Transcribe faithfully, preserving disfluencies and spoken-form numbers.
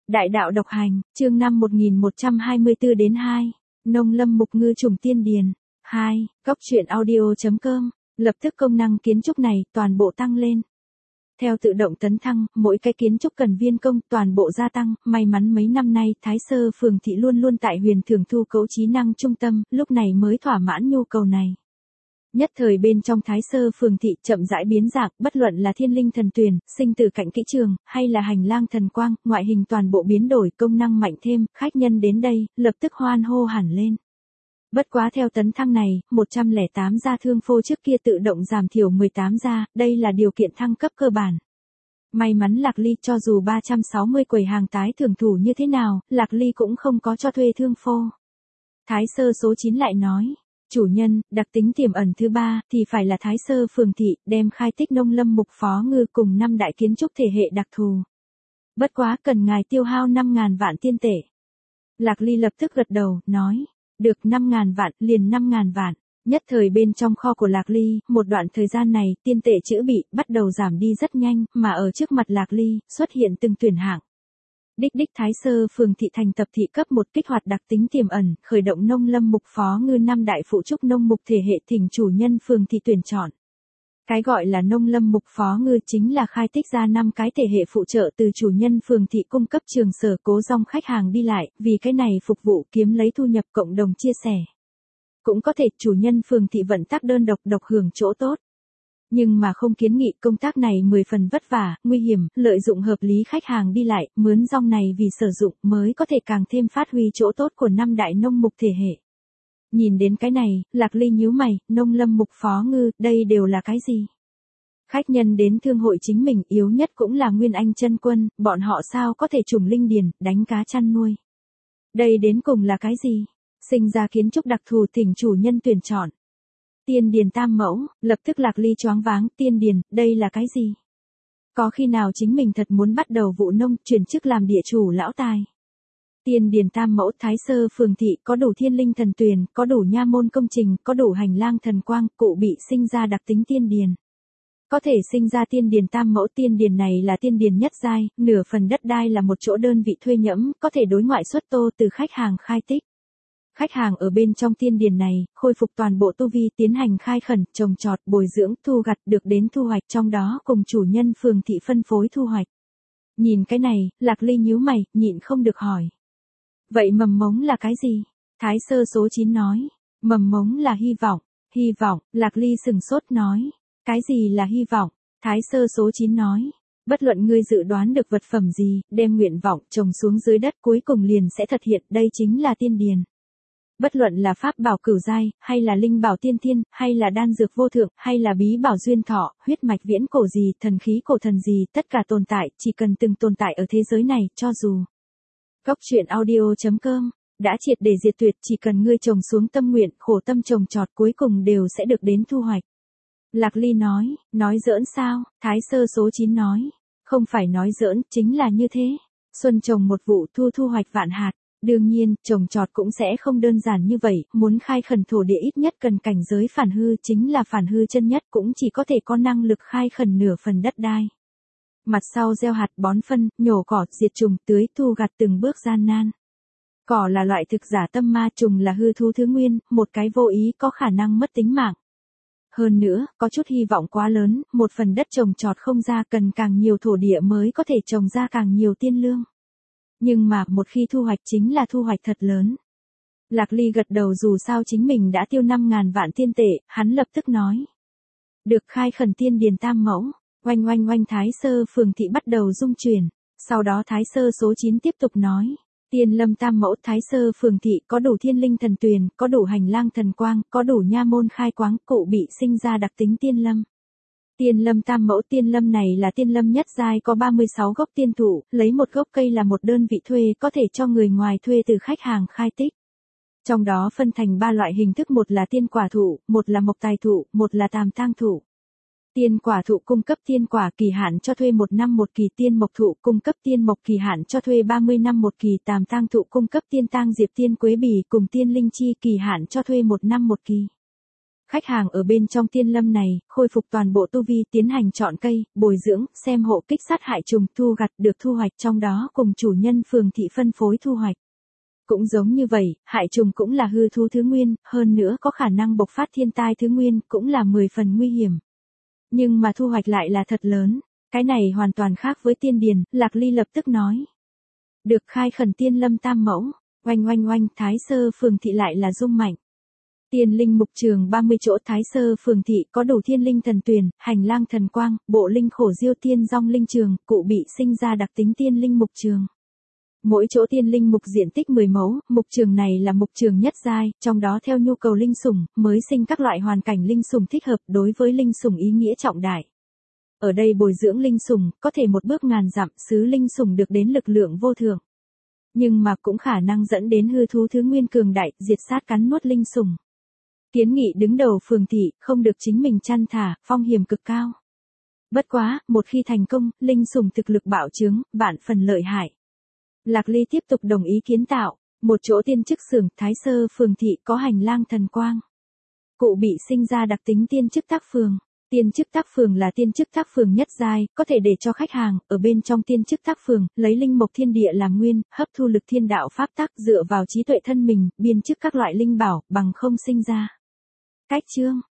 Đại đạo độc hành, chương năm một nghìn một trăm hai mươi tư đến hai. Nông lâm mục ngư trùng tiên điền. hai. Góc truyện audio.com. Lập tức công năng kiến trúc này toàn bộ tăng lên. Theo tự động tấn thăng, mỗi cái kiến trúc cần viên công toàn bộ gia tăng, may mắn mấy năm nay Thái Sơ Phường Thị luôn luôn tại Huyền Thường Thu cấu trí năng trung tâm, lúc này mới thỏa mãn nhu cầu này. Nhất thời bên trong Thái Sơ Phường Thị chậm rãi biến dạng, bất luận là thiên linh thần tuyền, sinh tử cạnh kỹ trường, hay là hành lang thần quang, ngoại hình toàn bộ biến đổi, công năng mạnh thêm, khách nhân đến đây, lập tức hoan hô hẳn lên. Bất quá theo tấn thăng này, một trăm lẻ tám gia thương phô trước kia tự động giảm thiểu mười tám gia, đây là điều kiện thăng cấp cơ bản. May mắn Lạc Ly cho dù ba trăm sáu mươi quầy hàng tái thưởng thủ như thế nào, Lạc Ly cũng không có cho thuê thương phô. Thái Sơ số chín lại nói. Chủ nhân, đặc tính tiềm ẩn thứ ba, thì phải là Thái Sơ Phường Thị, đem khai tích nông lâm mục phó ngư cùng năm đại kiến trúc thể hệ đặc thù. Bất quá cần ngài tiêu hao năm ngàn vạn tiên tệ. Lạc Ly lập tức gật đầu, nói, được năm ngàn vạn, liền năm ngàn vạn. Nhất thời bên trong kho của Lạc Ly, một đoạn thời gian này, tiên tệ chữ bị, bắt đầu giảm đi rất nhanh, mà ở trước mặt Lạc Ly, xuất hiện từng tuyển hạng. Đích đích Thái Sơ Phường Thị thành tập thị cấp một kích hoạt đặc tính tiềm ẩn, khởi động nông lâm mục phó ngư năm đại phụ trúc nông mục thể hệ thỉnh chủ nhân Phường Thị tuyển chọn. Cái gọi là nông lâm mục phó ngư chính là khai tích ra năm cái thể hệ phụ trợ từ chủ nhân Phường Thị cung cấp trường sở cố dòng khách hàng đi lại, vì cái này phục vụ kiếm lấy thu nhập cộng đồng chia sẻ. Cũng có thể chủ nhân Phường Thị vận tác đơn độc độc hưởng chỗ tốt. Nhưng mà không kiến nghị công tác này mười phần vất vả, nguy hiểm, lợi dụng hợp lý khách hàng đi lại, mướn rong này vì sử dụng mới có thể càng thêm phát huy chỗ tốt của năm đại nông mục thể hệ. Nhìn đến cái này, Lạc Ly nhíu mày, nông lâm mục phó ngư, đây đều là cái gì? Khách nhân đến thương hội chính mình yếu nhất cũng là Nguyên Anh chân quân, bọn họ sao có thể trùng linh điền, đánh cá chăn nuôi. Đây đến cùng là cái gì? Sinh ra kiến trúc đặc thù thỉnh chủ nhân tuyển chọn. Tiên điền tam mẫu, lập tức Lạc Ly choáng váng, tiên điền, đây là cái gì? Có khi nào chính mình thật muốn bắt đầu vụ nông, chuyển chức làm địa chủ lão tài? Tiên điền tam mẫu Thái Sơ Phường Thị có đủ thiên linh thần tuyền, có đủ nha môn công trình, có đủ hành lang thần quang, cụ bị sinh ra đặc tính tiên điền. Có thể sinh ra tiên điền tam mẫu, tiên điền này là tiên điền nhất giai, nửa phần đất đai là một chỗ đơn vị thuê nhẫm, có thể đối ngoại xuất tô từ khách hàng khai tích. Khách hàng ở bên trong tiên điền này, khôi phục toàn bộ tu vi tiến hành khai khẩn, trồng trọt, bồi dưỡng, thu gặt được đến thu hoạch trong đó cùng chủ nhân Phường Thị phân phối thu hoạch. Nhìn cái này, Lạc Ly nhíu mày, nhịn không được hỏi. Vậy mầm mống là cái gì? Thái Sơ số chín nói. Mầm mống là hy vọng. Hy vọng, Lạc Ly sừng sốt nói. Cái gì là hy vọng? Thái Sơ số chín nói. Bất luận ngươi dự đoán được vật phẩm gì, đem nguyện vọng trồng xuống dưới đất cuối cùng liền sẽ thực hiện, đây chính là tiên điền. Bất luận là pháp bảo cửu giai, hay là linh bảo tiên thiên, hay là đan dược vô thượng, hay là bí bảo duyên thọ, huyết mạch viễn cổ gì, thần khí cổ thần gì, tất cả tồn tại, chỉ cần từng tồn tại ở thế giới này, cho dù. Góc truyện audio.com, đã triệt để diệt tuyệt, chỉ cần ngươi trồng xuống tâm nguyện, khổ tâm trồng trọt cuối cùng đều sẽ được đến thu hoạch. Lạc Ly nói, nói giỡn sao? Thái Sơ số chín nói, không phải nói giỡn, chính là như thế. Xuân trồng một vụ thu thu hoạch vạn hạt. Đương nhiên, trồng trọt cũng sẽ không đơn giản như vậy, muốn khai khẩn thổ địa ít nhất cần cảnh giới phản hư, chính là phản hư chân nhất cũng chỉ có thể có năng lực khai khẩn nửa phần đất đai. Mặt sau gieo hạt bón phân, nhổ cỏ, diệt trùng, tưới, thu gặt từng bước gian nan. Cỏ là loại thực giả tâm ma, trùng là hư thú thứ nguyên, một cái vô ý có khả năng mất tính mạng. Hơn nữa, có chút hy vọng quá lớn, một phần đất trồng trọt không ra cần càng nhiều thổ địa mới có thể trồng ra càng nhiều tiên lương. Nhưng mà, một khi thu hoạch chính là thu hoạch thật lớn. Lạc Ly gật đầu dù sao chính mình đã tiêu năm ngàn vạn tiên tệ, hắn lập tức nói. Được khai khẩn tiên điền tam mẫu, oanh oanh oanh Thái Sơ Phường Thị bắt đầu rung chuyển. Sau đó Thái Sơ số chín tiếp tục nói. Tiên lâm tam mẫu Thái Sơ Phường Thị có đủ thiên linh thần tuyền, có đủ hành lang thần quang, có đủ nha môn khai quáng, cụ bị sinh ra đặc tính tiên lâm. Tiên lâm tam mẫu tiên lâm này là tiên lâm nhất giai có ba mươi sáu gốc tiên thụ, lấy một gốc cây là một đơn vị thuê có thể cho người ngoài thuê từ khách hàng khai tích. Trong đó phân thành ba loại hình thức, một là tiên quả thụ, một là mộc tài thụ, một là tàm tang thụ. Tiên quả thụ cung cấp tiên quả kỳ hạn cho thuê một năm một kỳ, tiên mộc thụ cung cấp tiên mộc kỳ hạn cho thuê ba mươi năm một kỳ, tàm tang thụ cung cấp tiên tang diệp tiên quế bì cùng tiên linh chi kỳ hạn cho thuê một năm một kỳ. Khách hàng ở bên trong tiên lâm này, khôi phục toàn bộ tu vi, tiến hành chọn cây, bồi dưỡng, xem hộ kích sát hại trùng, thu gặt được thu hoạch trong đó cùng chủ nhân phường thị phân phối thu hoạch. Cũng giống như vậy, hại trùng cũng là hư thú thứ nguyên, hơn nữa có khả năng bộc phát thiên tai thứ nguyên, cũng là mười phần nguy hiểm. Nhưng mà thu hoạch lại là thật lớn, cái này hoàn toàn khác với tiên điền, Lạc Ly lập tức nói. Được khai khẩn tiên lâm tam mẫu, oanh oanh oanh, Thái Sơ phường thị lại là rung mạnh. Tiên linh mục trường ba mươi chỗ Thái Sơ phường thị có đủ thiên linh thần tuyền, hành lang thần quang, bộ linh khổ diêu tiên rong linh trường, cụ bị sinh ra đặc tính tiên linh mục trường. Mỗi chỗ tiên linh mục diện tích mười mẫu, mục trường này là mục trường nhất giai, trong đó theo nhu cầu linh sủng, mới sinh các loại hoàn cảnh linh sủng thích hợp đối với linh sủng ý nghĩa trọng đại. Ở đây bồi dưỡng linh sủng, có thể một bước ngàn dặm, xứ linh sủng được đến lực lượng vô thượng. Nhưng mà cũng khả năng dẫn đến hư thú thứ nguyên cường đại, diệt sát cắn nuốt linh sủng. Kiến nghị đứng đầu phường thị, không được chính mình chăn thả, phong hiểm cực cao. Bất quá, một khi thành công, linh sủng thực lực bạo trướng, vạn phần lợi hại. Lạc Ly tiếp tục đồng ý kiến tạo, một chỗ tiên chức xưởng Thái Sơ phường thị có hành lang thần quang. Cụ bị sinh ra đặc tính tiên chức tác phường. Tiên chức tác phường là tiên chức tác phường nhất giai, có thể để cho khách hàng, ở bên trong tiên chức tác phường, lấy linh mộc thiên địa làm nguyên, hấp thu lực thiên đạo pháp tắc dựa vào trí tuệ thân mình, biên chức các loại linh bảo, bằng không sinh ra. Cách chương